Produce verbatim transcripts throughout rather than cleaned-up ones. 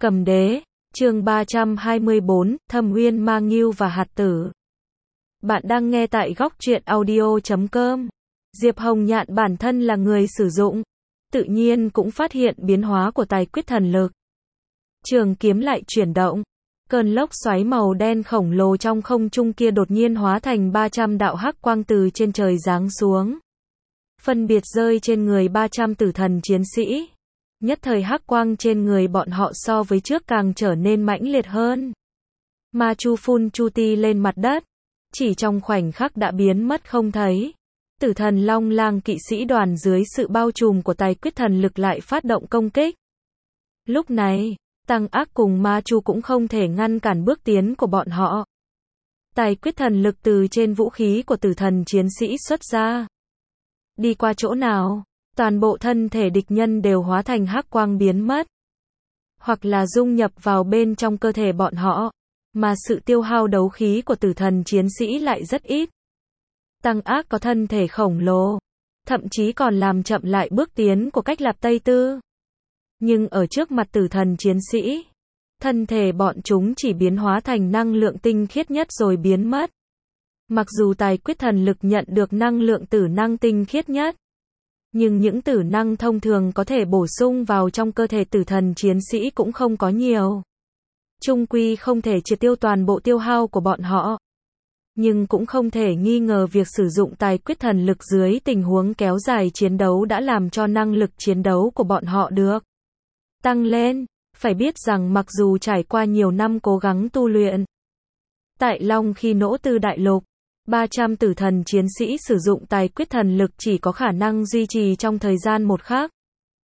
Cầm đế, chương ba trăm hai mươi bốn, Thâm Uyên Ma Ngưu và Hạt Tử. Bạn đang nghe tại góc truyện audio chấm com. Diệp Hồng Nhạn bản thân là người sử dụng, tự nhiên cũng phát hiện biến hóa của tài quyết thần lực. Trường kiếm lại chuyển động, cơn lốc xoáy màu đen khổng lồ trong không trung kia đột nhiên hóa thành ba trăm đạo hắc quang từ trên trời giáng xuống. Phân biệt rơi trên người ba trăm tử thần chiến sĩ. Nhất thời hắc quang trên người bọn họ so với trước càng trở nên mãnh liệt hơn. Ma Chu phun chu ti lên mặt đất, chỉ trong khoảnh khắc đã biến mất không thấy. Tử thần Long Lang kỵ sĩ đoàn dưới sự bao trùm của tài quyết thần lực lại phát động công kích. Lúc này, Tăng Ác cùng Ma Chu cũng không thể ngăn cản bước tiến của bọn họ. Tài quyết thần lực từ trên vũ khí của tử thần chiến sĩ xuất ra. Đi qua chỗ nào, toàn bộ thân thể địch nhân đều hóa thành hắc quang biến mất. Hoặc là dung nhập vào bên trong cơ thể bọn họ, mà sự tiêu hao đấu khí của tử thần chiến sĩ lại rất ít. Tăng Ác có thân thể khổng lồ, thậm chí còn làm chậm lại bước tiến của cách Lạp Tây Tư. Nhưng ở trước mặt tử thần chiến sĩ, thân thể bọn chúng chỉ biến hóa thành năng lượng tinh khiết nhất rồi biến mất. Mặc dù tài quyết thần lực nhận được năng lượng tử năng tinh khiết nhất, nhưng những tử năng thông thường có thể bổ sung vào trong cơ thể tử thần chiến sĩ cũng không có nhiều. Chung quy không thể triệt tiêu toàn bộ tiêu hao của bọn họ. Nhưng cũng không thể nghi ngờ việc sử dụng tài quyết thần lực dưới tình huống kéo dài chiến đấu đã làm cho năng lực chiến đấu của bọn họ được tăng lên. Phải biết rằng mặc dù trải qua nhiều năm cố gắng tu luyện, tại Long khi nỗ tư đại lục, ba trăm tử thần chiến sĩ sử dụng tài quyết thần lực chỉ có khả năng duy trì trong thời gian một khắc.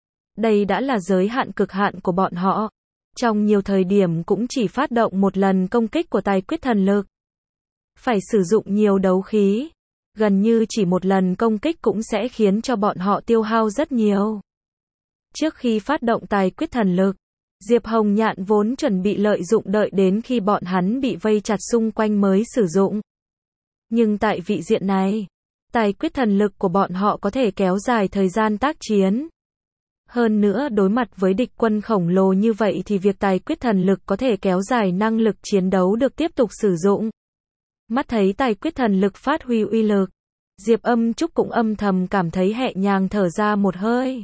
Đây đã là giới hạn cực hạn của bọn họ. Trong nhiều thời điểm cũng chỉ phát động một lần công kích của tài quyết thần lực. Phải sử dụng nhiều đấu khí. Gần như chỉ một lần công kích cũng sẽ khiến cho bọn họ tiêu hao rất nhiều. Trước khi phát động tài quyết thần lực, Diệp Hồng Nhạn vốn chuẩn bị lợi dụng đợi đến khi bọn hắn bị vây chặt xung quanh mới sử dụng. Nhưng tại vị diện này, tài quyết thần lực của bọn họ có thể kéo dài thời gian tác chiến. Hơn nữa đối mặt với địch quân khổng lồ như vậy thì việc tài quyết thần lực có thể kéo dài năng lực chiến đấu được tiếp tục sử dụng. Mắt thấy tài quyết thần lực phát huy uy lực, Diệp Âm Trúc cũng âm thầm cảm thấy nhẹ nhàng thở ra một hơi.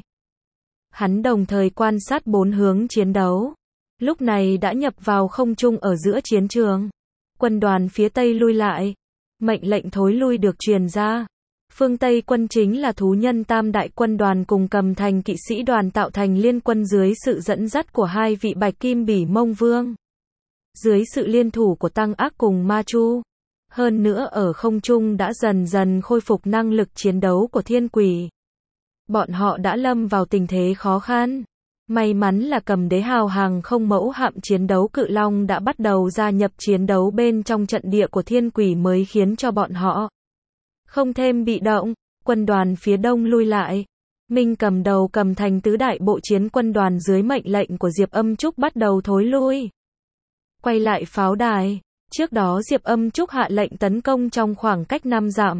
Hắn đồng thời quan sát bốn hướng chiến đấu. Lúc này đã nhập vào không trung ở giữa chiến trường. Quân đoàn phía Tây lui lại. Mệnh lệnh thối lui được truyền ra. Phương Tây quân chính là thú nhân tam đại quân đoàn cùng Cầm Thành kỵ sĩ đoàn tạo thành liên quân dưới sự dẫn dắt của hai vị Bạch Kim Bỉ Mông Vương. Dưới sự liên thủ của Tăng Ác cùng Ma Chu. Hơn nữa ở không trung đã dần dần khôi phục năng lực chiến đấu của thiên quỷ. Bọn họ đã lâm vào tình thế khó khăn. May mắn là Cầm Đế hào hàng không mẫu hạm chiến đấu Cự Long đã bắt đầu gia nhập chiến đấu bên trong trận địa của thiên quỷ mới khiến cho bọn họ không thêm bị động. Quân đoàn phía đông lui lại. Minh cầm đầu Cầm Thành tứ đại bộ chiến quân đoàn dưới mệnh lệnh của Diệp Âm Trúc bắt đầu thối lui. Quay lại pháo đài. Trước đó Diệp Âm Trúc hạ lệnh tấn công trong khoảng cách năm dặm.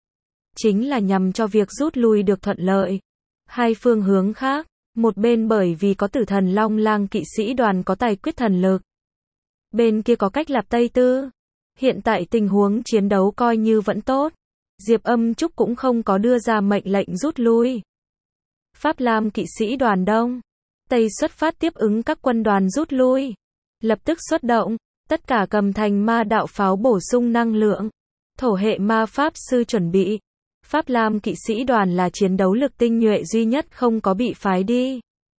Chính là nhằm cho việc rút lui được thuận lợi. Hai phương hướng khác. Một bên bởi vì có tử thần Long Lang kỵ sĩ đoàn có tài quyết thần lực. Bên kia có cách Lạp Tây Tư. Hiện tại tình huống chiến đấu coi như vẫn tốt. Diệp Âm Trúc cũng không có đưa ra mệnh lệnh rút lui. Pháp Lam kỵ sĩ đoàn Đông Tây xuất phát tiếp ứng các quân đoàn rút lui. Lập tức xuất động. Tất cả Cầm Thành ma đạo pháo bổ sung năng lượng. Thổ hệ ma pháp sư chuẩn bị. Pháp Lam kỵ sĩ đoàn là chiến đấu lực tinh nhuệ duy nhất không có bị phái đi.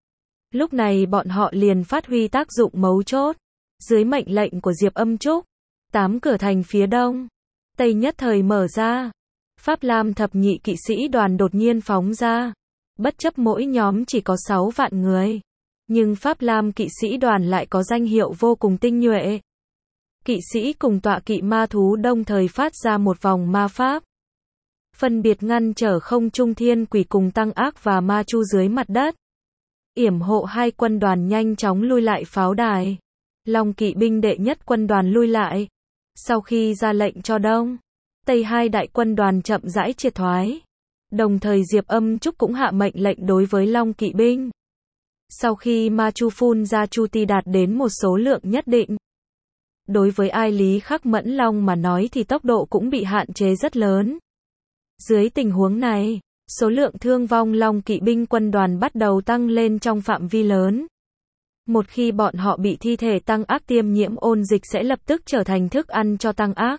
Lúc này bọn họ liền phát huy tác dụng mấu chốt. Dưới mệnh lệnh của Diệp Âm Trúc, tám cửa thành phía đông, tây nhất thời mở ra. Pháp Lam thập nhị kỵ sĩ đoàn đột nhiên phóng ra. Bất chấp mỗi nhóm chỉ có sáu vạn người. Nhưng Pháp Lam kỵ sĩ đoàn lại có danh hiệu vô cùng tinh nhuệ. Kỵ sĩ cùng tọa kỵ ma thú đồng thời phát ra một vòng ma pháp. Phân biệt ngăn trở không trung thiên quỷ cùng Tăng Ác và Ma Chu dưới mặt đất. Yểm hộ hai quân đoàn nhanh chóng lui lại pháo đài. Long kỵ binh đệ nhất quân đoàn lui lại. Sau khi ra lệnh cho Đông, Tây hai đại quân đoàn chậm rãi triệt thoái. Đồng thời Diệp Âm Trúc cũng hạ mệnh lệnh đối với Long kỵ binh. Sau khi ma chu phun ra chu ti đạt đến một số lượng nhất định. Đối với ai Lý Khắc Mẫn Long mà nói thì tốc độ cũng bị hạn chế rất lớn. Dưới tình huống này, số lượng thương vong Long kỵ binh quân đoàn bắt đầu tăng lên trong phạm vi lớn. Một khi bọn họ bị thi thể tăng ác tiêm nhiễm ôn dịch sẽ lập tức trở thành thức ăn cho tăng ác.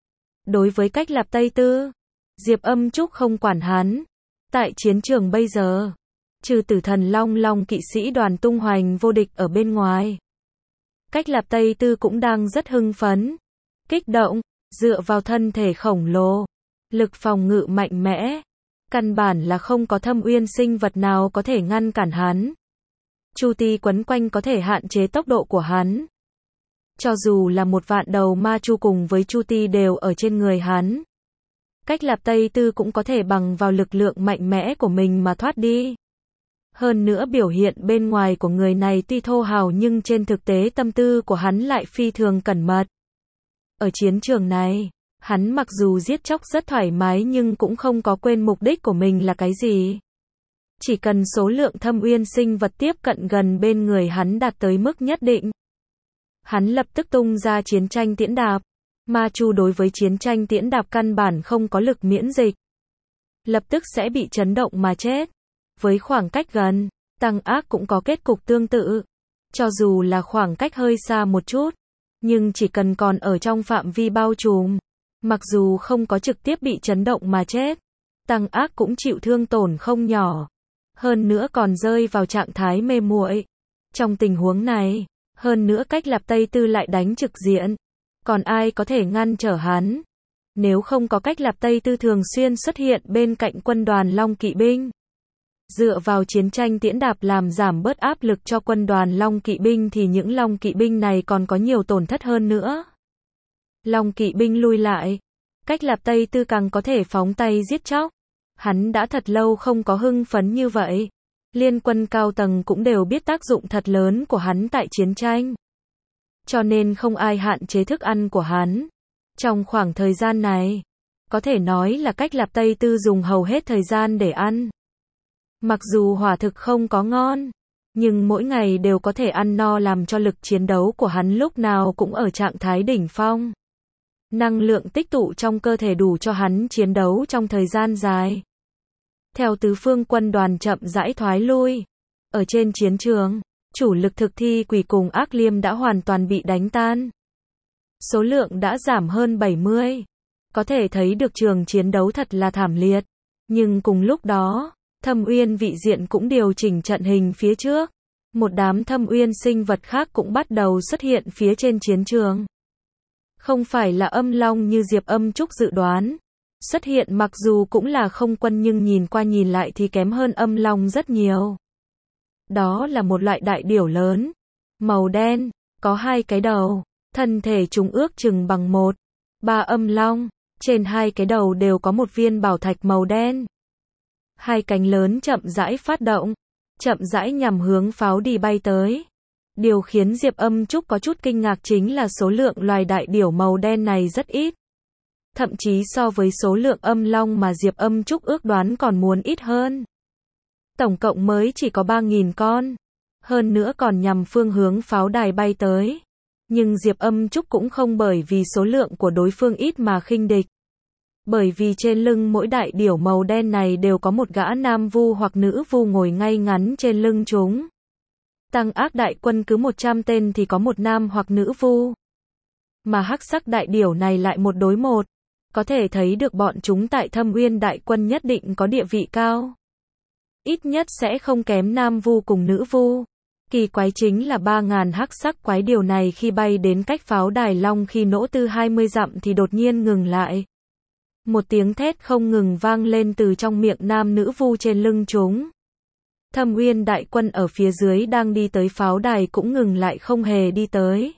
Đối với cách Lạp Tây Tư, Diệp Âm Trúc không quản hắn. Tại chiến trường bây giờ, trừ Tử Thần Long Long kỵ sĩ đoàn tung hoành vô địch ở bên ngoài, cách Lạp Tây Tư cũng đang rất hưng phấn, kích động, dựa vào thân thể khổng lồ, lực phòng ngự mạnh mẽ, căn bản là không có thâm uyên sinh vật nào có thể ngăn cản hắn. Chu ti quấn quanh có thể hạn chế tốc độ của hắn. Cho dù là một vạn đầu ma chu cùng với chu ti đều ở trên người hắn, cách Lạp Tây Tư cũng có thể bằng vào lực lượng mạnh mẽ của mình mà thoát đi. Hơn nữa biểu hiện bên ngoài của người này tuy thô hào nhưng trên thực tế tâm tư của hắn lại phi thường cẩn mật. Ở chiến trường này, hắn mặc dù giết chóc rất thoải mái nhưng cũng không có quên mục đích của mình là cái gì. Chỉ cần số lượng thâm uyên sinh vật tiếp cận gần bên người hắn đạt tới mức nhất định, hắn lập tức tung ra chiến tranh tiễn đạp. Ma chu đối với chiến tranh tiễn đạp căn bản không có lực miễn dịch, lập tức sẽ bị chấn động mà chết. Với khoảng cách gần, tăng ác cũng có kết cục tương tự. Cho dù là khoảng cách hơi xa một chút, nhưng chỉ cần còn ở trong phạm vi bao trùm, mặc dù không có trực tiếp bị chấn động mà chết, tăng ác cũng chịu thương tổn không nhỏ. Hơn nữa còn rơi vào trạng thái mê muội. Trong tình huống này, hơn nữa cách Lạp Tây Tư lại đánh trực diện, còn ai có thể ngăn trở hắn? Nếu không có cách Lạp Tây Tư thường xuyên xuất hiện bên cạnh quân đoàn Long kỵ binh, dựa vào chiến tranh tiễn đạp làm giảm bớt áp lực cho quân đoàn Long kỵ binh thì những Long kỵ binh này còn có nhiều tổn thất hơn nữa. Long kỵ binh lui lại, cách Lạp Tây Tư càng có thể phóng tay giết chóc. Hắn đã thật lâu không có hưng phấn như vậy. Liên quân cao tầng cũng đều biết tác dụng thật lớn của hắn tại chiến tranh. Cho nên không ai hạn chế thức ăn của hắn. Trong khoảng thời gian này, có thể nói là cách Lạp Tây Tư dùng hầu hết thời gian để ăn. Mặc dù hỏa thực không có ngon, nhưng mỗi ngày đều có thể ăn no làm cho lực chiến đấu của hắn lúc nào cũng ở trạng thái đỉnh phong. Năng lượng tích tụ trong cơ thể đủ cho hắn chiến đấu trong thời gian dài. Theo tứ phương quân đoàn chậm rãi thoái lui, ở trên chiến trường, chủ lực thực thi quỷ cùng ác liêm đã hoàn toàn bị đánh tan. Số lượng đã giảm hơn bảy mươi. Có thể thấy được trường chiến đấu thật là thảm liệt. Nhưng cùng lúc đó, Thâm Uyên vị diện cũng điều chỉnh trận hình phía trước. Một đám Thâm Uyên sinh vật khác cũng bắt đầu xuất hiện phía trên chiến trường. Không phải là âm long như Diệp Âm Trúc dự đoán. Xuất hiện mặc dù cũng là không quân nhưng nhìn qua nhìn lại thì kém hơn âm long rất nhiều. Đó là một loại đại điểu lớn, màu đen, có hai cái đầu, thân thể chúng ước chừng bằng một, ba âm long, trên hai cái đầu đều có một viên bảo thạch màu đen. Hai cánh lớn chậm rãi phát động, chậm rãi nhằm hướng pháo đi bay tới. Điều khiến Diệp Âm Trúc có chút kinh ngạc chính là số lượng loài đại điểu màu đen này rất ít. Thậm chí so với số lượng âm long mà Diệp Âm Trúc ước đoán còn muốn ít hơn. Tổng cộng mới chỉ có ba nghìn con. Hơn nữa còn nhằm phương hướng pháo đài bay tới. Nhưng Diệp Âm Trúc cũng không bởi vì số lượng của đối phương ít mà khinh địch. Bởi vì trên lưng mỗi đại điểu màu đen này đều có một gã nam vu hoặc nữ vu ngồi ngay ngắn trên lưng chúng. Tăng ác đại quân cứ một trăm tên thì có một nam hoặc nữ vu. Mà hắc sắc đại điểu này lại một đối một. Có thể thấy được bọn chúng tại Thâm Uyên đại quân nhất định có địa vị cao. Ít nhất sẽ không kém nam vu cùng nữ vu. Kỳ quái chính là ba ngàn hắc sắc quái điều này khi bay đến cách pháo đài long khi nỗ tư hai mươi dặm thì đột nhiên ngừng lại. Một tiếng thét không ngừng vang lên từ trong miệng nam nữ vu trên lưng chúng. Thâm Uyên đại quân ở phía dưới đang đi tới pháo đài cũng ngừng lại không hề đi tới.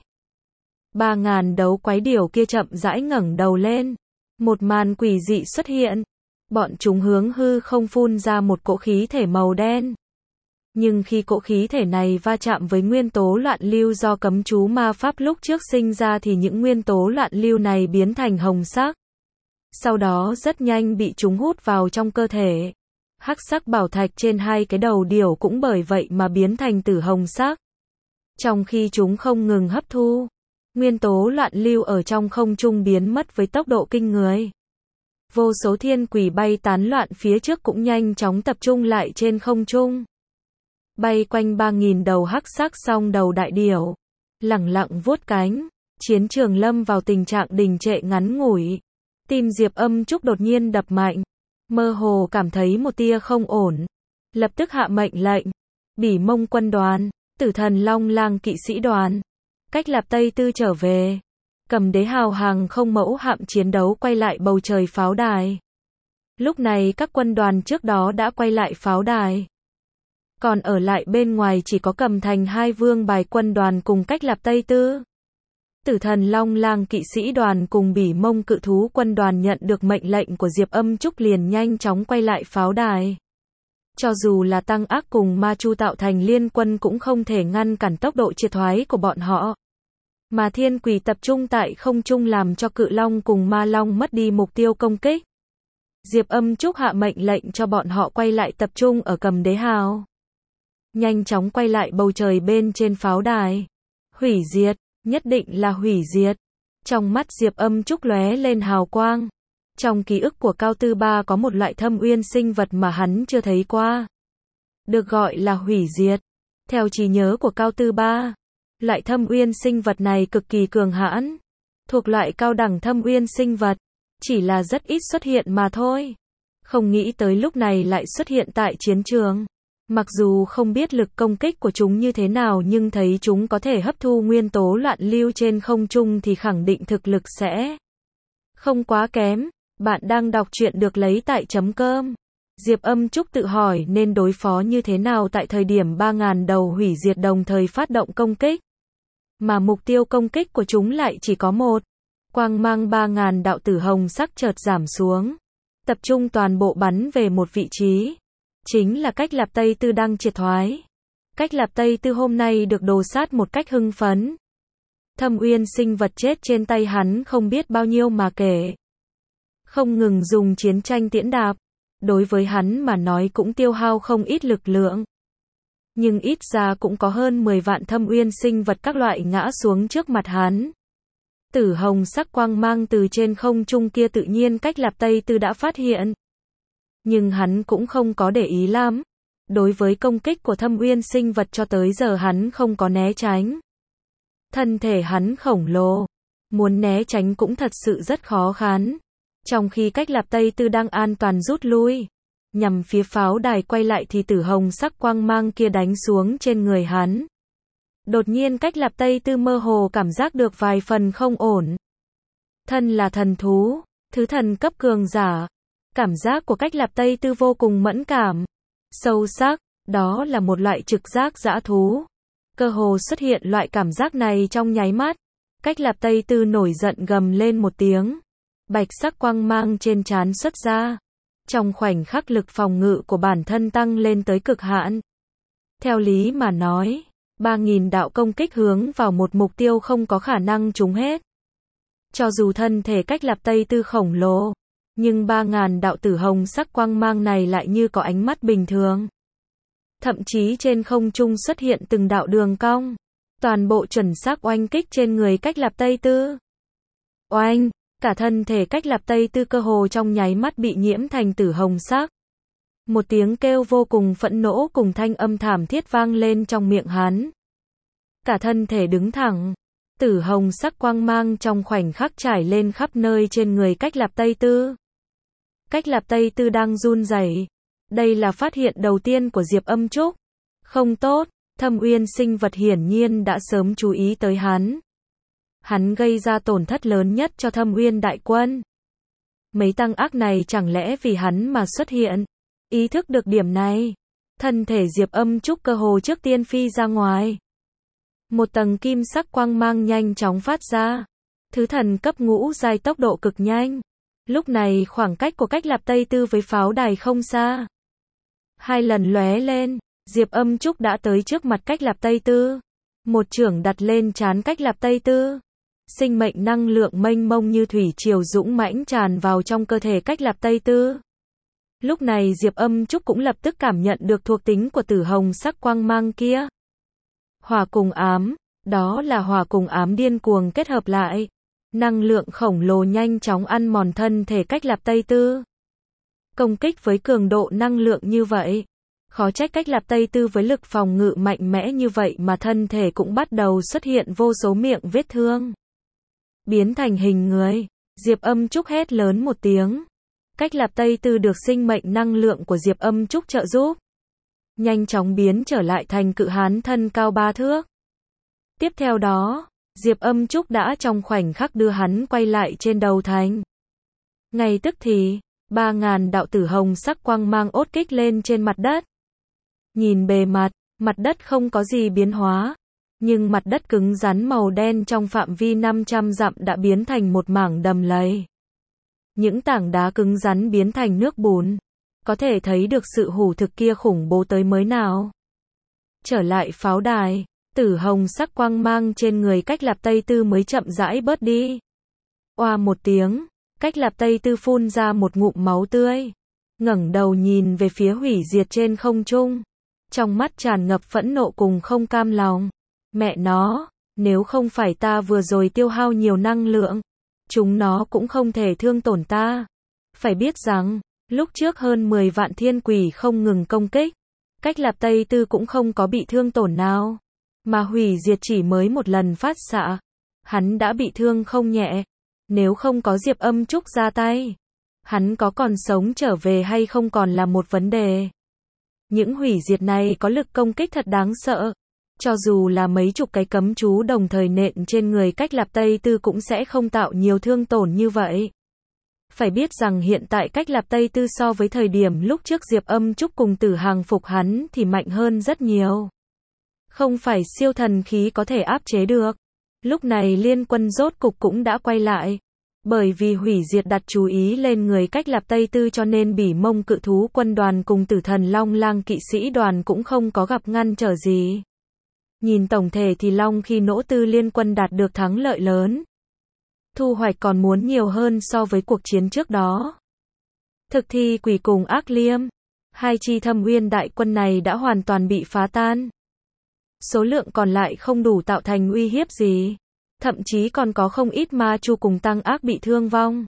Ba ngàn đấu quái điểu kia chậm rãi ngẩng đầu lên. Một màn quỷ dị xuất hiện. Bọn chúng hướng hư không phun ra một cỗ khí thể màu đen. Nhưng khi cỗ khí thể này va chạm với nguyên tố loạn lưu do cấm chú ma pháp lúc trước sinh ra thì những nguyên tố loạn lưu này biến thành hồng sắc. Sau đó rất nhanh bị chúng hút vào trong cơ thể. Hắc sắc bảo thạch trên hai cái đầu điểu cũng bởi vậy mà biến thành tử hồng sắc. Trong khi chúng không ngừng hấp thu, nguyên tố loạn lưu ở trong không trung biến mất với tốc độ kinh người. Vô số thiên quỷ bay tán loạn phía trước cũng nhanh chóng tập trung lại trên không trung. Bay quanh ba nghìn đầu hắc sắc song đầu đại điểu, lẳng lặng vuốt cánh, chiến trường lâm vào tình trạng đình trệ ngắn ngủi. Tim Diệp Âm Trúc đột nhiên đập mạnh, mơ hồ cảm thấy một tia không ổn. Lập tức hạ mệnh lệnh, Bỉ Mông quân đoàn, Tử Thần Long Lang kỵ sĩ đoàn, Cách Lạp Tây Tư trở về. Cầm Đế hào hàng không mẫu hạm chiến đấu quay lại bầu trời pháo đài. Lúc này các quân đoàn trước đó đã quay lại pháo đài. Còn ở lại bên ngoài chỉ có Cầm Thành hai vương bài quân đoàn cùng Cách Lạp Tây Tư. Tử Thần Long Lang kỵ sĩ đoàn cùng Bỉ Mông cự thú quân đoàn nhận được mệnh lệnh của Diệp Âm Trúc liền nhanh chóng quay lại pháo đài. Cho dù là Tăng Ác cùng Ma Chu tạo thành liên quân cũng không thể ngăn cản tốc độ triệt thoái của bọn họ. Mà thiên quỷ tập trung tại không trung làm cho Cự Long cùng Ma Long mất đi mục tiêu công kích. Diệp Âm Trúc hạ mệnh lệnh cho bọn họ quay lại tập trung ở Cầm Đế hào. Nhanh chóng quay lại bầu trời bên trên pháo đài. Hủy diệt, nhất định là hủy diệt. Trong mắt Diệp Âm Trúc lóe lên hào quang. Trong ký ức của Cao Tư Ba có một loại thâm uyên sinh vật mà hắn chưa thấy qua. Được gọi là hủy diệt. Theo trí nhớ của Cao Tư Ba, loại thâm uyên sinh vật này cực kỳ cường hãn. Thuộc loại cao đẳng thâm uyên sinh vật. Chỉ là rất ít xuất hiện mà thôi. Không nghĩ tới lúc này lại xuất hiện tại chiến trường. Mặc dù không biết lực công kích của chúng như thế nào nhưng thấy chúng có thể hấp thu nguyên tố loạn lưu trên không trung thì khẳng định thực lực sẽ không quá kém. Bạn đang đọc truyện được lấy tại chấm cơm. Diệp Âm Trúc tự hỏi nên đối phó như thế nào tại thời điểm ba nghìn đầu hủy diệt đồng thời phát động công kích. Mà mục tiêu công kích của chúng lại chỉ có một. Quang mang ba nghìn đạo tử hồng sắc chợt giảm xuống. Tập trung toàn bộ bắn về một vị trí. Chính là Cách Lạp Tây Tư đang triệt thoái. Cách Lạp Tây Tư hôm nay được đồ sát một cách hưng phấn. Thâm uyên sinh vật chết trên tay hắn không biết bao nhiêu mà kể. Không ngừng dùng chiến tranh tiễn đạp. Đối với hắn mà nói cũng tiêu hao không ít lực lượng. Nhưng ít ra cũng có hơn mười vạn thâm uyên sinh vật các loại ngã xuống trước mặt hắn. Tử hồng sắc quang mang từ trên không trung kia tự nhiên Cách Lạp Tây Tư đã phát hiện. Nhưng hắn cũng không có để ý lắm. Đối với công kích của thâm uyên sinh vật cho tới giờ hắn không có né tránh. Thân thể hắn khổng lồ. Muốn né tránh cũng thật sự rất khó khăn. Trong khi Cách Lạp Tây Tư đang an toàn rút lui. Nhằm phía pháo đài quay lại thì tử hồng sắc quang mang kia đánh xuống trên người hắn. Đột nhiên Cách Lạp Tây Tư mơ hồ cảm giác được vài phần không ổn. Thân là thần thú, thứ thần cấp cường giả. Cảm giác của Cách Lạp Tây Tư vô cùng mẫn cảm, sâu sắc, đó là một loại trực giác dã thú. Cơ hồ xuất hiện loại cảm giác này trong nháy mắt. Cách Lạp Tây Tư nổi giận gầm lên một tiếng. Bạch sắc quang mang trên trán xuất ra. Trong khoảnh khắc lực phòng ngự của bản thân tăng lên tới cực hạn. Theo lý mà nói, ba nghìn đạo công kích hướng vào một mục tiêu không có khả năng trúng hết. Cho dù thân thể Cách Lạp Tây Tư khổng lồ, nhưng ba nghìn đạo tử hồng sắc quang mang này lại như có ánh mắt bình thường. Thậm chí trên không trung xuất hiện từng đạo đường cong. Toàn bộ chuẩn xác oanh kích trên người Cách Lạp Tây Tư. Oanh, cả thân thể Cách Lạp Tây Tư cơ hồ trong nháy mắt bị nhiễm thành tử hồng sắc. Một tiếng kêu vô cùng phẫn nộ cùng thanh âm thảm thiết vang lên trong miệng hắn. Cả thân thể đứng thẳng. Tử hồng sắc quang mang trong khoảnh khắc trải lên khắp nơi trên người Cách Lạp Tây Tư. Cách Lạp Tây Tư đang run rẩy. Đây là phát hiện đầu tiên của Diệp Âm Trúc. Không tốt, thâm uyên sinh vật hiển nhiên đã sớm chú ý tới hắn. Hắn gây ra tổn thất lớn nhất cho thâm uyên đại quân. Mấy tăng ác này chẳng lẽ vì hắn mà xuất hiện. Ý thức được điểm này, thân thể Diệp Âm Trúc cơ hồ trước tiên phi ra ngoài. Một tầng kim sắc quang mang nhanh chóng phát ra. Thứ thần cấp ngũ giai tốc độ cực nhanh. Lúc này khoảng cách của Cách Lạp Tây Tư với pháo đài không xa. Hai lần lóe lên, Diệp Âm Trúc đã tới trước mặt Cách Lạp Tây Tư. Một chưởng đặt lên trán Cách Lạp Tây Tư. Sinh mệnh năng lượng mênh mông như thủy triều dũng mãnh tràn vào trong cơ thể Cách Lạp Tây Tư. Lúc này Diệp Âm Trúc cũng lập tức cảm nhận được thuộc tính của tử hồng sắc quang mang kia. Hỏa cùng ám, đó là hỏa cùng ám điên cuồng kết hợp lại. Năng lượng khổng lồ nhanh chóng ăn mòn thân thể Cách Lạp Tây Tư. Công kích với cường độ năng lượng như vậy. Khó trách Cách Lạp Tây Tư với lực phòng ngự mạnh mẽ như vậy mà thân thể cũng bắt đầu xuất hiện vô số miệng vết thương. Biến thành hình người, Diệp Âm Trúc hét lớn một tiếng. Cách Lạp Tây Tư được sinh mệnh năng lượng của Diệp Âm Trúc trợ giúp. Nhanh chóng biến trở lại thành cự hán thân cao ba thước. Tiếp theo đó, Diệp Âm Trúc đã trong khoảnh khắc đưa hắn quay lại trên đầu thành. Ngay tức thì, ba ngàn đạo tử hồng sắc quang mang ốt kích lên trên mặt đất. Nhìn bề mặt, mặt đất không có gì biến hóa, nhưng mặt đất cứng rắn màu đen trong phạm vi năm trăm dặm đã biến thành một mảng đầm lầy. Những tảng đá cứng rắn biến thành nước bùn, có thể thấy được sự hủ thực kia khủng bố tới mới nào. Trở lại pháo đài, tử hồng sắc quang mang trên người Cách Lạp Tây Tư mới chậm rãi bớt đi. Oa một tiếng, Cách Lạp Tây Tư phun ra một ngụm máu tươi, ngẩng đầu nhìn về phía hủy diệt trên không trung, trong mắt tràn ngập phẫn nộ cùng không cam lòng. Mẹ nó, nếu không phải ta vừa rồi tiêu hao nhiều năng lượng, chúng nó cũng không thể thương tổn ta. Phải biết rằng, lúc trước hơn mười vạn thiên quỷ không ngừng công kích, Cách Lạp Tây Tư cũng không có bị thương tổn nào, mà hủy diệt chỉ mới một lần phát xạ, hắn đã bị thương không nhẹ. Nếu không có Diệp Âm Trúc ra tay, hắn có còn sống trở về hay không còn là một vấn đề. Những hủy diệt này có lực công kích thật đáng sợ. Cho dù là mấy chục cái cấm chú đồng thời nện trên người Cách Lạp Tây Tư cũng sẽ không tạo nhiều thương tổn như vậy. Phải biết rằng hiện tại Cách Lạp Tây Tư so với thời điểm lúc trước Diệp Âm Trúc cùng Tử Hàng phục hắn thì mạnh hơn rất nhiều. Không phải siêu thần khí có thể áp chế được. Lúc này liên quân rốt cục cũng đã quay lại. Bởi vì hủy diệt đặt chú ý lên người Cách Lạp Tây Tư cho nên Bỉ Mông cự thú quân đoàn cùng Tử Thần Long Lang kỵ sĩ đoàn cũng không có gặp ngăn trở gì. Nhìn tổng thể thì Long Khi Nỗ Tư liên quân đạt được thắng lợi lớn. Thu hoạch còn muốn nhiều hơn so với cuộc chiến trước đó. Thực thi quỷ cùng ác liêm, hai chi Thâm Uyên đại quân này đã hoàn toàn bị phá tan. Số lượng còn lại không đủ tạo thành uy hiếp gì. Thậm chí còn có không ít ma chu cùng tăng ác bị thương vong.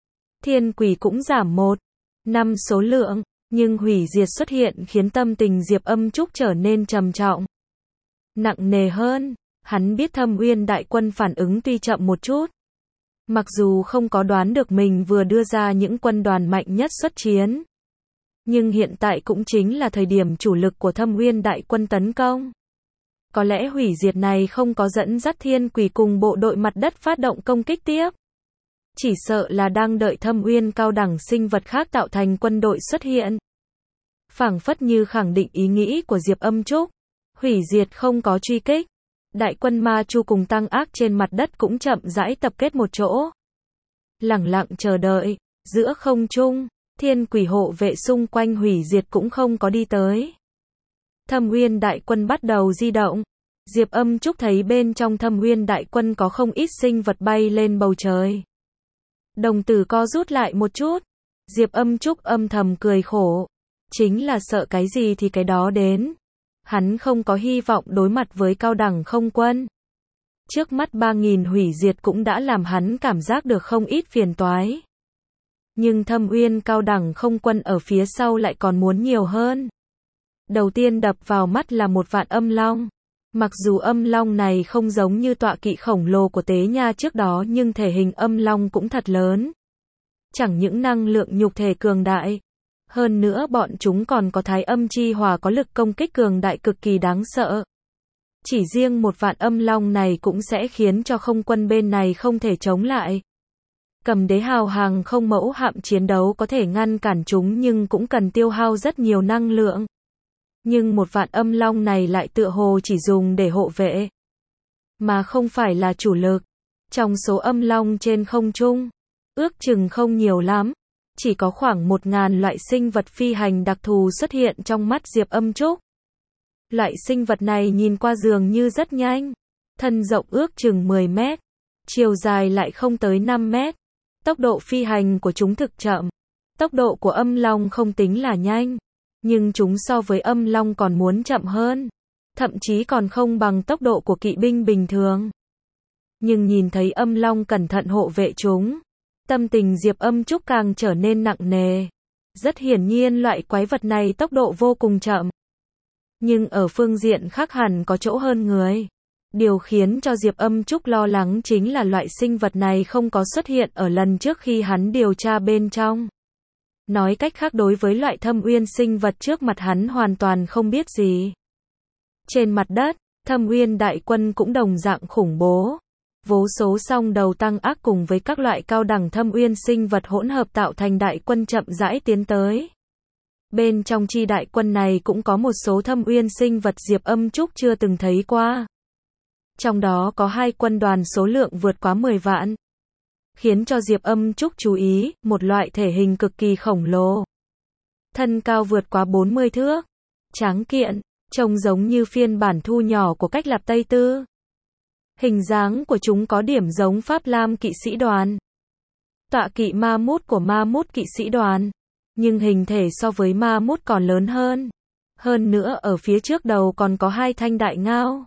Thiên quỷ cũng giảm một, năm số lượng, nhưng hủy diệt xuất hiện khiến tâm tình Diệp Âm Trúc trở nên trầm trọng. Nặng nề hơn, hắn biết Thâm Uyên đại quân phản ứng tuy chậm một chút. Mặc dù không có đoán được mình vừa đưa ra những quân đoàn mạnh nhất xuất chiến. Nhưng hiện tại cũng chính là thời điểm chủ lực của Thâm Uyên đại quân tấn công. Có lẽ hủy diệt này không có dẫn dắt thiên quỷ cùng bộ đội mặt đất phát động công kích tiếp. Chỉ sợ là đang đợi Thâm Uyên cao đẳng sinh vật khác tạo thành quân đội xuất hiện. Phảng phất như khẳng định ý nghĩ của Diệp Âm Trúc. Hủy diệt không có truy kích. Đại quân ma chu cùng tăng ác trên mặt đất cũng chậm rãi tập kết một chỗ. Lẳng lặng chờ đợi, giữa không trung, thiên quỷ hộ vệ xung quanh hủy diệt cũng không có đi tới. Thâm Uyên đại quân bắt đầu di động. Diệp Âm Trúc thấy bên trong Thâm Uyên đại quân có không ít sinh vật bay lên bầu trời. Đồng tử co rút lại một chút. Diệp Âm Trúc âm thầm cười khổ. Chính là sợ cái gì thì cái đó đến. Hắn không có hy vọng đối mặt với cao đẳng không quân. Trước mắt ba nghìn hủy diệt cũng đã làm hắn cảm giác được không ít phiền toái. Nhưng Thâm Uyên cao đẳng không quân ở phía sau lại còn muốn nhiều hơn. Đầu tiên đập vào mắt là một vạn âm long. Mặc dù âm long này không giống như tọa kỵ khổng lồ của Tế Nha trước đó nhưng thể hình âm long cũng thật lớn. Chẳng những năng lượng nhục thể cường đại. Hơn nữa bọn chúng còn có thái âm chi hỏa có lực công kích cường đại cực kỳ đáng sợ. Chỉ riêng một vạn âm long này cũng sẽ khiến cho không quân bên này không thể chống lại. Cầm đế hào hàng không mẫu hạm chiến đấu có thể ngăn cản chúng nhưng cũng cần tiêu hao rất nhiều năng lượng. Nhưng một vạn âm long này lại tựa hồ chỉ dùng để hộ vệ, mà không phải là chủ lực. Trong số âm long trên không trung, ước chừng không nhiều lắm. Chỉ có khoảng một ngàn loại sinh vật phi hành đặc thù xuất hiện trong mắt Diệp Âm Trúc. Loại sinh vật này nhìn qua dường như rất nhanh. Thân rộng ước chừng mười mét. Chiều dài lại không tới năm mét. Tốc độ phi hành của chúng thực chậm. Tốc độ của âm long không tính là nhanh, nhưng chúng so với âm long còn muốn chậm hơn, thậm chí còn không bằng tốc độ của kỵ binh bình thường. Nhưng nhìn thấy âm long cẩn thận hộ vệ chúng, tâm tình Diệp Âm Trúc càng trở nên nặng nề. Rất hiển nhiên loại quái vật này tốc độ vô cùng chậm. Nhưng ở phương diện khác hẳn có chỗ hơn người. Điều khiến cho Diệp Âm Trúc lo lắng chính là loại sinh vật này không có xuất hiện ở lần trước khi hắn điều tra bên trong. Nói cách khác, đối với loại Thâm Uyên sinh vật trước mặt hắn hoàn toàn không biết gì. Trên mặt đất, Thâm Uyên đại quân cũng đồng dạng khủng bố. Vô số song đầu tăng ác cùng với các loại cao đẳng Thâm Uyên sinh vật hỗn hợp tạo thành đại quân chậm rãi tiến tới. Bên trong chi đại quân này cũng có một số Thâm Uyên sinh vật Diệp Âm Trúc chưa từng thấy qua. Trong đó có hai quân đoàn số lượng vượt quá mười vạn. Khiến cho Diệp Âm Trúc chú ý, một loại thể hình cực kỳ khổng lồ. Thân cao vượt quá bốn mươi thước. Tráng kiện, trông giống như phiên bản thu nhỏ của cách Lạp Tây Tư. Hình dáng của chúng có điểm giống Pháp Lam kỵ sĩ đoàn. Tọa kỵ ma mút của ma mút kỵ sĩ đoàn. Nhưng hình thể so với ma mút còn lớn hơn. Hơn nữa ở phía trước đầu còn có hai thanh đại ngao.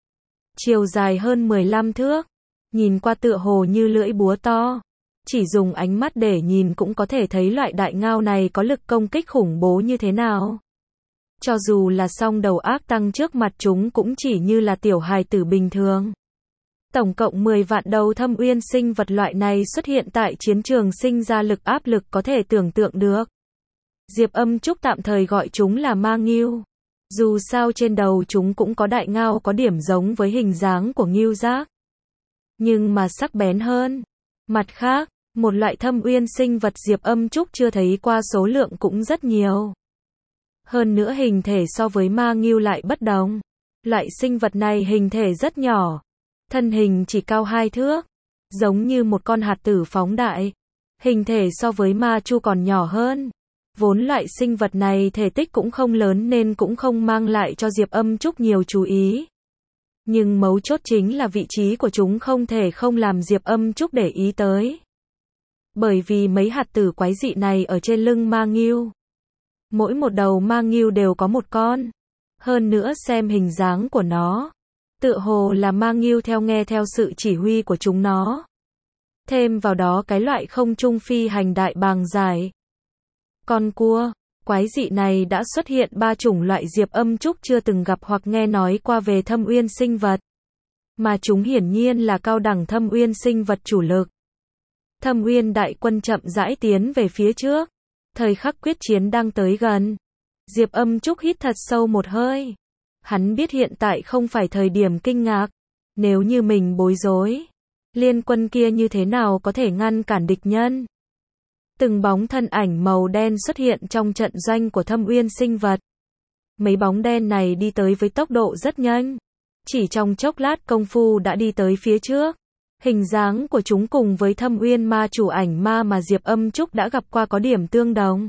Chiều dài hơn mười lăm thước. Nhìn qua tựa hồ như lưỡi búa to. Chỉ dùng ánh mắt để nhìn cũng có thể thấy loại đại ngao này có lực công kích khủng bố như thế nào. Cho dù là song đầu ác tăng trước mặt chúng cũng chỉ như là tiểu hài tử bình thường. Tổng cộng mười vạn đầu Thâm Uyên sinh vật loại này xuất hiện tại chiến trường sinh ra lực áp lực có thể tưởng tượng được. Diệp Âm Trúc tạm thời gọi chúng là ma ngưu. Dù sao trên đầu chúng cũng có đại ngao có điểm giống với hình dáng của ngưu giác. Nhưng mà sắc bén hơn. Mặt khác, một loại Thâm Uyên sinh vật Diệp Âm Trúc chưa thấy qua số lượng cũng rất nhiều. Hơn nữa hình thể so với ma ngưu lại bất đồng. Loại sinh vật này hình thể rất nhỏ. Thân hình chỉ cao hai thước. Giống như một con hạt tử phóng đại. Hình thể so với ma chu còn nhỏ hơn. Vốn loại sinh vật này thể tích cũng không lớn nên cũng không mang lại cho Diệp Âm Trúc nhiều chú ý. Nhưng mấu chốt chính là vị trí của chúng không thể không làm Diệp Âm Trúc để ý tới. Bởi vì mấy hạt tử quái dị này ở trên lưng ma ngưu. Mỗi một đầu ma ngưu đều có một con. Hơn nữa xem hình dáng của nó. Tựa hồ là ma ngưu theo nghe theo sự chỉ huy của chúng nó. Thêm vào đó cái loại không trung phi hành đại bàng dài. Con cua, quái dị này đã xuất hiện ba chủng loại Diệp Âm Trúc chưa từng gặp hoặc nghe nói qua về Thâm Uyên sinh vật. Mà chúng hiển nhiên là cao đẳng Thâm Uyên sinh vật chủ lực. Thâm Uyên đại quân chậm rãi tiến về phía trước. Thời khắc quyết chiến đang tới gần. Diệp Âm Trúc hít thật sâu một hơi. Hắn biết hiện tại không phải thời điểm kinh ngạc. Nếu như mình bối rối, liên quân kia như thế nào có thể ngăn cản địch nhân? Từng bóng thân ảnh màu đen xuất hiện trong trận doanh của Thâm Uyên sinh vật. Mấy bóng đen này đi tới với tốc độ rất nhanh. Chỉ trong chốc lát công phu đã đi tới phía trước. Hình dáng của chúng cùng với Thâm Uyên ma chủ ảnh ma mà Diệp Âm Trúc đã gặp qua có điểm tương đồng.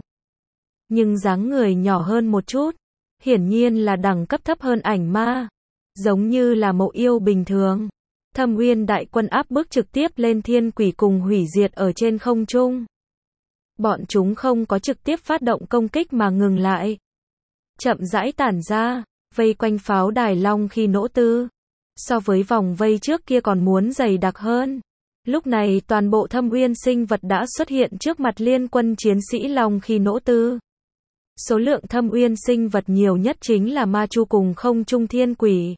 Nhưng dáng người nhỏ hơn một chút. Hiển nhiên là đẳng cấp thấp hơn ảnh ma. Giống như là mộ yêu bình thường. Thâm Uyên đại quân áp bức trực tiếp lên thiên quỷ cùng hủy diệt ở trên không trung. Bọn chúng không có trực tiếp phát động công kích mà ngừng lại. Chậm rãi tản ra, vây quanh pháo đài Long Khi Nỗ Tư. So với vòng vây trước kia còn muốn dày đặc hơn. Lúc này toàn bộ Thâm Uyên sinh vật đã xuất hiện trước mặt liên quân chiến sĩ Long Khi Nỗ Tư. Số lượng Thâm Uyên sinh vật nhiều nhất chính là ma chu cùng không trung thiên quỷ.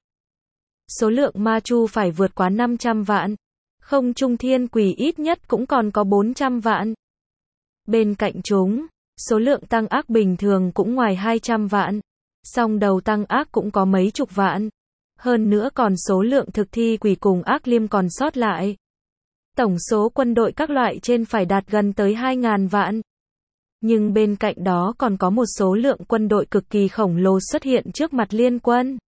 Số lượng ma chu phải vượt quá năm trăm vạn. Không trung thiên quỷ ít nhất cũng còn có bốn trăm vạn. Bên cạnh chúng, số lượng tăng ác bình thường cũng ngoài hai trăm vạn. Song đầu tăng ác cũng có mấy chục vạn. Hơn nữa còn số lượng thực thi quỷ cùng ác liêm còn sót lại. Tổng số quân đội các loại trên phải đạt gần tới hai ngàn vạn. Nhưng bên cạnh đó còn có một số lượng quân đội cực kỳ khổng lồ xuất hiện trước mặt liên quân.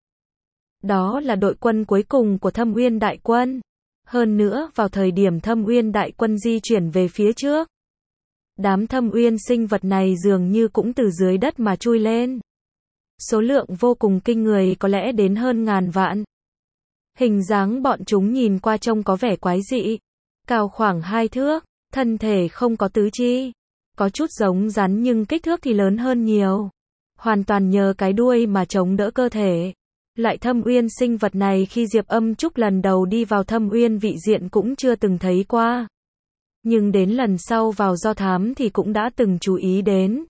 Đó là đội quân cuối cùng của Thâm Uyên đại quân. Hơn nữa vào thời điểm Thâm Uyên đại quân di chuyển về phía trước. Đám Thâm Uyên sinh vật này dường như cũng từ dưới đất mà chui lên. Số lượng vô cùng kinh người có lẽ đến hơn ngàn vạn. Hình dáng bọn chúng nhìn qua trông có vẻ quái dị. Cao khoảng hai thước, thân thể không có tứ chi. có chút giống rắn nhưng kích thước thì lớn hơn nhiều. Hoàn toàn nhờ cái đuôi mà chống đỡ cơ thể. Loại Thâm Uyên sinh vật này khi Diệp Âm Trúc lần đầu đi vào Thâm Uyên vị diện cũng chưa từng thấy qua. Nhưng đến lần sau vào do thám thì cũng đã từng chú ý đến.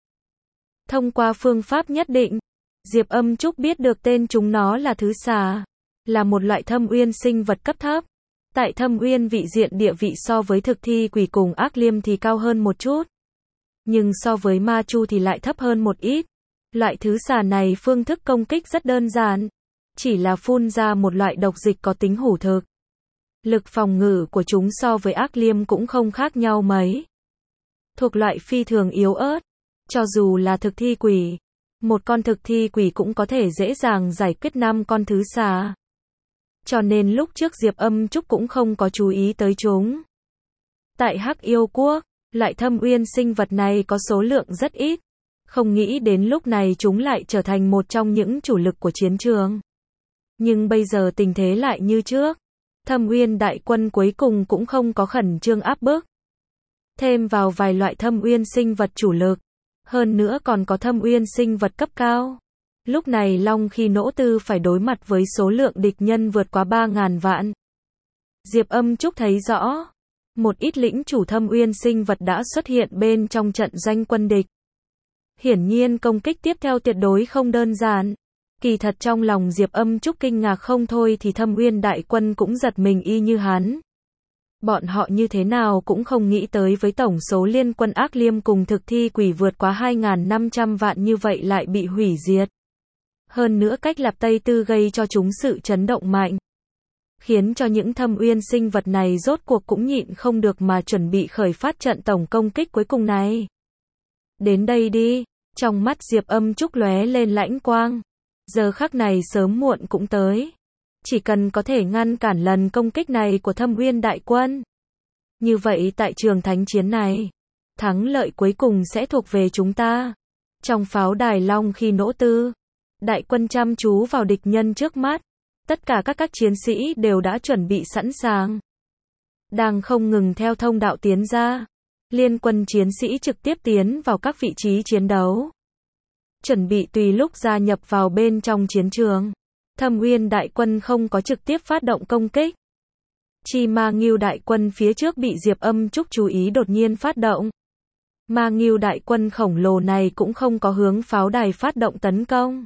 Thông qua phương pháp nhất định, Diệp Âm Trúc biết được tên chúng nó là thứ xà, là một loại Thâm Uyên sinh vật cấp thấp. Tại Thâm Uyên vị diện địa vị so với thực thi quỷ cùng ác liêm thì cao hơn một chút. Nhưng so với ma chu thì lại thấp hơn một ít. Loại thứ xà này phương thức công kích rất đơn giản. Chỉ là phun ra một loại độc dịch có tính hủ thực. Lực phòng ngự của chúng so với ác liêm cũng không khác nhau mấy. Thuộc loại phi thường yếu ớt. Cho dù là thực thi quỷ, một con thực thi quỷ cũng có thể dễ dàng giải quyết năm con thứ xà. Cho nên lúc trước Diệp Âm Trúc cũng không có chú ý tới chúng. Tại Hắc Yêu Quốc, loại Thâm Uyên sinh vật này có số lượng rất ít. Không nghĩ đến lúc này chúng lại trở thành một trong những chủ lực của chiến trường. Nhưng bây giờ tình thế lại như trước. Thâm Uyên đại quân cuối cùng cũng không có khẩn trương áp bức. Thêm vào vài loại Thâm Uyên sinh vật chủ lực. Hơn nữa còn có Thâm Uyên sinh vật cấp cao. Lúc này Long Khi Nỗ Tư phải đối mặt với số lượng địch nhân vượt quá ba ngàn vạn. Diệp Âm Trúc thấy rõ. Một ít lĩnh chủ Thâm Uyên sinh vật đã xuất hiện bên trong trận doanh quân địch. Hiển nhiên công kích tiếp theo tuyệt đối không đơn giản. Kỳ thật trong lòng Diệp Âm Trúc kinh ngạc không thôi thì Thâm Uyên đại quân cũng giật mình y như hắn. Bọn họ như thế nào cũng không nghĩ tới với tổng số liên quân ác liêm cùng thực thi quỷ vượt quá hai nghìn năm trăm vạn như vậy lại bị hủy diệt. Hơn nữa cách Lạp Tây Tư gây cho chúng sự chấn động mạnh. Khiến cho những Thâm Uyên sinh vật này rốt cuộc cũng nhịn không được mà chuẩn bị khởi phát trận tổng công kích cuối cùng này. Đến đây đi, trong mắt Diệp Âm Trúc lóe lên lãnh quang. Giờ khắc này sớm muộn cũng tới. Chỉ cần có thể ngăn cản lần công kích này của Thâm Uyên đại quân. Như vậy tại trường thánh chiến này, thắng lợi cuối cùng sẽ thuộc về chúng ta. Trong pháo đài Long Khi Nỗ Tư, đại quân chăm chú vào địch nhân trước mắt. Tất cả các các chiến sĩ đều đã chuẩn bị sẵn sàng. Đang không ngừng theo thông đạo tiến ra. Liên quân chiến sĩ trực tiếp tiến vào các vị trí chiến đấu. Chuẩn bị tùy lúc gia nhập vào bên trong chiến trường. Thâm Uyên đại quân không có trực tiếp phát động công kích. Chi Ma Ngưu đại quân phía trước bị Diệp Âm Trúc chú ý đột nhiên phát động. Ma Ngưu đại quân khổng lồ này cũng không có hướng pháo đài phát động tấn công.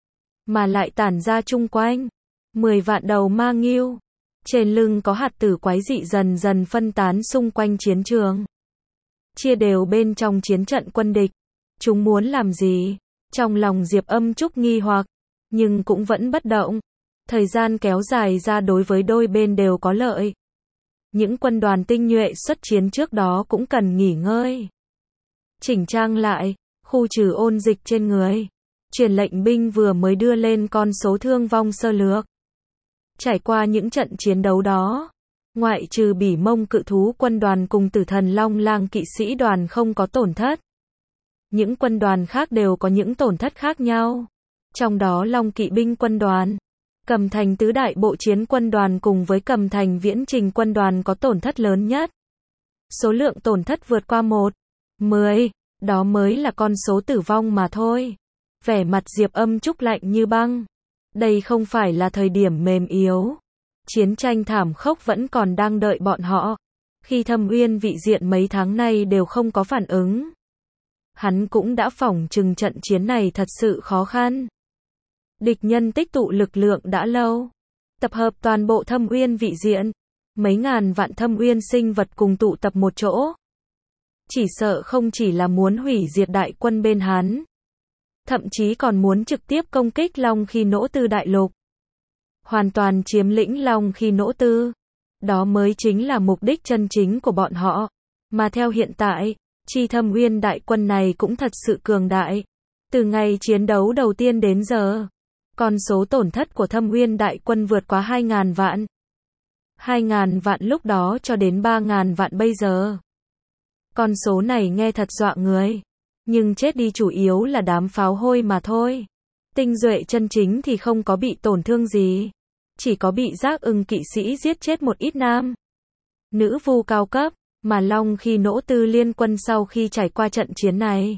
Mà lại tản ra chung quanh. Mười vạn đầu Ma Ngưu. Trên lưng có hạt tử quái dị dần dần phân tán xung quanh chiến trường. Chia đều bên trong chiến trận quân địch. Chúng muốn làm gì? Trong lòng Diệp Âm Trúc nghi hoặc. Nhưng cũng vẫn bất động. Thời gian kéo dài ra đối với đôi bên đều có lợi. Những quân đoàn tinh nhuệ xuất chiến trước đó cũng cần nghỉ ngơi. Chỉnh trang lại, khu trừ ôn dịch trên người. Truyền lệnh binh vừa mới đưa lên con số thương vong sơ lược. Trải qua những trận chiến đấu đó, ngoại trừ Bỉ Mông cự thú quân đoàn cùng Tử Thần Long Lang kỵ sĩ đoàn không có tổn thất. Những quân đoàn khác đều có những tổn thất khác nhau. Trong đó Long kỵ binh quân đoàn, Cầm Thành tứ đại bộ chiến quân đoàn cùng với Cầm Thành viễn trình quân đoàn có tổn thất lớn nhất. Số lượng tổn thất vượt qua một, mười, đó mới là con số tử vong mà thôi. Vẻ mặt Diệp Âm Trúc lạnh như băng. Đây không phải là thời điểm mềm yếu. Chiến tranh thảm khốc vẫn còn đang đợi bọn họ. Khi Thâm Uyên vị diện mấy tháng nay đều không có phản ứng. Hắn cũng đã phỏng chừng trận chiến này thật sự khó khăn. Địch nhân tích tụ lực lượng đã lâu. Tập hợp toàn bộ Thâm Uyên vị diện. Mấy ngàn vạn Thâm Uyên sinh vật cùng tụ tập một chỗ. Chỉ sợ không chỉ là muốn hủy diệt đại quân bên hắn. Thậm chí còn muốn trực tiếp công kích Long Khi Nỗ Tư đại lục. Hoàn toàn chiếm lĩnh Long Khi Nỗ Tư. Đó mới chính là mục đích chân chính của bọn họ. Mà theo hiện tại, chi Thâm Uyên đại quân này cũng thật sự cường đại. Từ ngày chiến đấu đầu tiên đến giờ, con số tổn thất của Thâm Uyên đại quân vượt quá hai ngàn vạn. hai ngàn vạn lúc đó cho đến ba ngàn vạn bây giờ. Con số này nghe thật dọa người. Nhưng chết đi chủ yếu là đám pháo hôi mà thôi. Tinh duệ chân chính thì không có bị tổn thương gì. Chỉ có bị giác ưng kỵ sĩ giết chết một ít nam nữ vu cao cấp. Mà Long khi nỗ tư liên quân sau khi trải qua trận chiến này.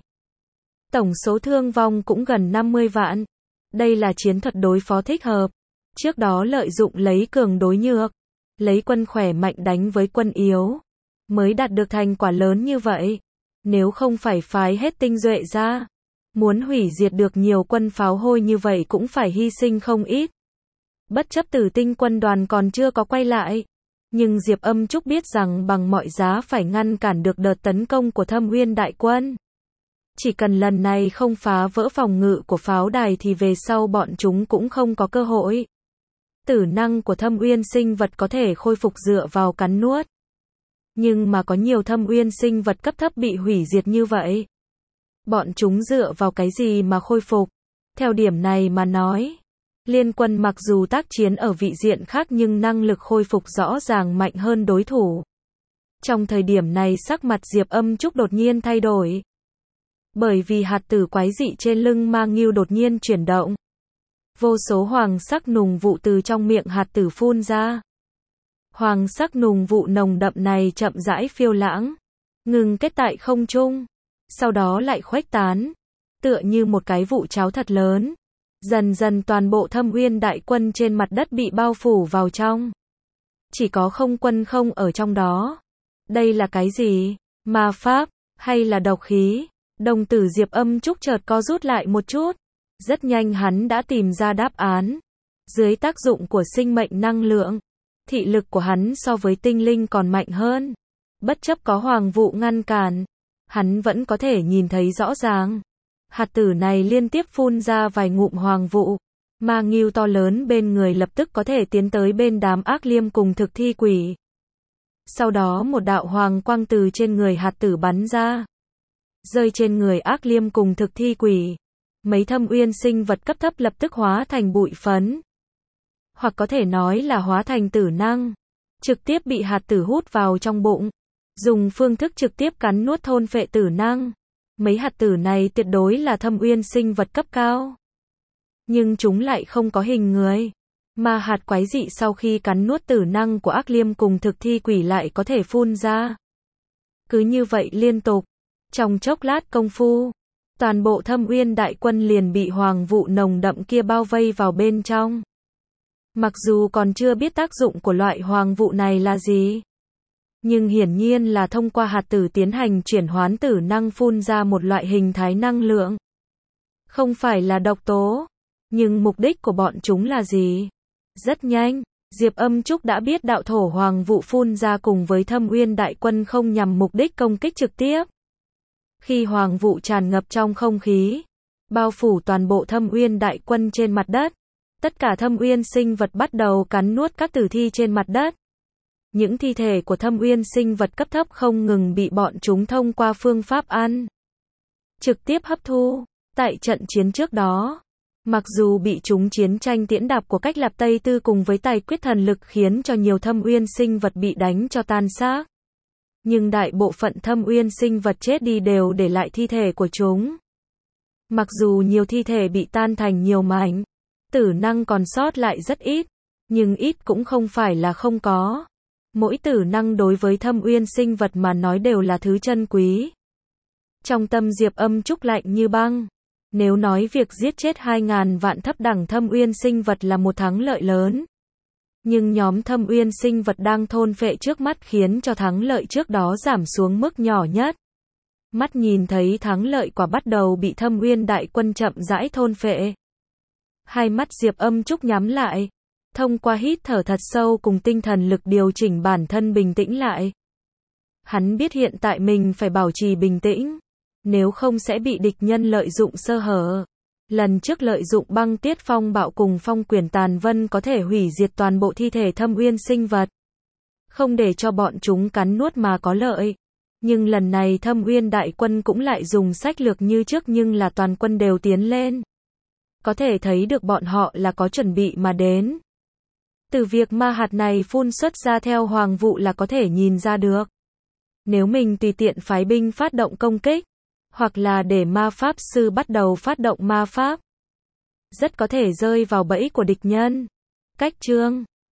Tổng số thương vong cũng gần năm mươi vạn. Đây là chiến thuật đối phó thích hợp. Trước đó lợi dụng lấy cường đối nhược, lấy quân khỏe mạnh đánh với quân yếu, mới đạt được thành quả lớn như vậy. Nếu không phải phái hết tinh duệ ra, muốn hủy diệt được nhiều quân pháo hôi như vậy cũng phải hy sinh không ít. Bất chấp Tử Tinh quân đoàn còn chưa có quay lại, nhưng Diệp Âm Trúc biết rằng bằng mọi giá phải ngăn cản được đợt tấn công của Thâm Uyên đại quân. Chỉ cần lần này không phá vỡ phòng ngự của pháo đài thì về sau bọn chúng cũng không có cơ hội. Tử năng của Thâm Uyên sinh vật có thể khôi phục dựa vào cắn nuốt. Nhưng mà có nhiều Thâm Uyên sinh vật cấp thấp bị hủy diệt như vậy. Bọn chúng dựa vào cái gì mà khôi phục? Theo điểm này mà nói, liên quân mặc dù tác chiến ở vị diện khác nhưng năng lực khôi phục rõ ràng mạnh hơn đối thủ. Trong thời điểm này sắc mặt Diệp Âm Trúc đột nhiên thay đổi. Bởi vì hạt tử quái dị trên lưng Ma Ngưu đột nhiên chuyển động. Vô số hoàng sắc nùng vụ từ trong miệng hạt tử phun ra. Hoàng sắc nùng vụ nồng đậm này chậm rãi phiêu lãng, ngừng kết tại không trung, sau đó lại khuếch tán, tựa như một cái vụ cháo thật lớn. Dần dần toàn bộ Thâm Uyên đại quân trên mặt đất bị bao phủ vào trong. Chỉ có không quân không ở trong đó. Đây là cái gì? Ma pháp? Hay là độc khí? Đồng tử Diệp Âm Trúc chợt co rút lại một chút. Rất nhanh hắn đã tìm ra đáp án. Dưới tác dụng của sinh mệnh năng lượng, thị lực của hắn so với tinh linh còn mạnh hơn. Bất chấp có hoàng vụ ngăn cản, hắn vẫn có thể nhìn thấy rõ ràng. Hạt tử này liên tiếp phun ra vài ngụm hoàng vụ. Ma Ngưu to lớn bên người lập tức có thể tiến tới bên đám ác liêm cùng thực thi quỷ. Sau đó một đạo hoàng quang từ trên người hạt tử bắn ra, rơi trên người ác liêm cùng thực thi quỷ. Mấy Thâm Uyên sinh vật cấp thấp lập tức hóa thành bụi phấn. Hoặc có thể nói là hóa thành tử năng. Trực tiếp bị hạt tử hút vào trong bụng. Dùng phương thức trực tiếp cắn nuốt thôn phệ tử năng. Mấy hạt tử này tuyệt đối là Thâm Uyên sinh vật cấp cao. Nhưng chúng lại không có hình người. Mà hạt quái dị sau khi cắn nuốt tử năng của ác liêm cùng thực thi quỷ lại có thể phun ra. Cứ như vậy liên tục. Trong chốc lát công phu, toàn bộ Thâm Uyên đại quân liền bị hoàng vụ nồng đậm kia bao vây vào bên trong. Mặc dù còn chưa biết tác dụng của loại hoàng vụ này là gì, nhưng hiển nhiên là thông qua hạt tử tiến hành chuyển hoán tử năng phun ra một loại hình thái năng lượng. Không phải là độc tố, nhưng mục đích của bọn chúng là gì? Rất nhanh, Diệp Âm Trúc đã biết đạo thổ hoàng vụ phun ra cùng với Thâm Uyên đại quân không nhằm mục đích công kích trực tiếp. Khi hoàng vụ tràn ngập trong không khí, bao phủ toàn bộ Thâm Uyên đại quân trên mặt đất, tất cả Thâm Uyên sinh vật bắt đầu cắn nuốt các tử thi trên mặt đất. Những thi thể của Thâm Uyên sinh vật cấp thấp không ngừng bị bọn chúng thông qua phương pháp ăn, trực tiếp hấp thu. Tại trận chiến trước đó, mặc dù bị chúng chiến tranh tiễn đạp của cách Lạp Tây Tư cùng với tài quyết thần lực khiến cho nhiều Thâm Uyên sinh vật bị đánh cho tan xác, nhưng đại bộ phận Thâm Uyên sinh vật chết đi đều để lại thi thể của chúng. Mặc dù nhiều thi thể bị tan thành nhiều mảnh, tử năng còn sót lại rất ít, nhưng ít cũng không phải là không có. Mỗi tử năng đối với Thâm Uyên sinh vật mà nói đều là thứ chân quý. Trong tâm Diệp Âm Trúc lạnh như băng. Nếu nói việc giết chết hai ngàn vạn thấp đẳng Thâm Uyên sinh vật là một thắng lợi lớn, nhưng nhóm Thâm Uyên sinh vật đang thôn phệ trước mắt khiến cho thắng lợi trước đó giảm xuống mức nhỏ nhất. Mắt nhìn thấy thắng lợi quả bắt đầu bị Thâm Uyên đại quân chậm rãi thôn phệ. Hai mắt Diệp Âm Trúc nhắm lại, thông qua hít thở thật sâu cùng tinh thần lực điều chỉnh bản thân bình tĩnh lại. Hắn biết hiện tại mình phải bảo trì bình tĩnh, nếu không sẽ bị địch nhân lợi dụng sơ hở. Lần trước lợi dụng băng tiết phong bạo cùng phong quyển tàn vân có thể hủy diệt toàn bộ thi thể Thâm Uyên sinh vật, không để cho bọn chúng cắn nuốt mà có lợi. Nhưng lần này Thâm Uyên đại quân cũng lại dùng sách lược như trước nhưng là toàn quân đều tiến lên. Có thể thấy được bọn họ là có chuẩn bị mà đến. Từ việc ma hạt này phun xuất ra theo hoàng vụ là có thể nhìn ra được. Nếu mình tùy tiện phái binh phát động công kích, hoặc là để ma pháp sư bắt đầu phát động ma pháp, rất có thể rơi vào bẫy của địch nhân. Cách chương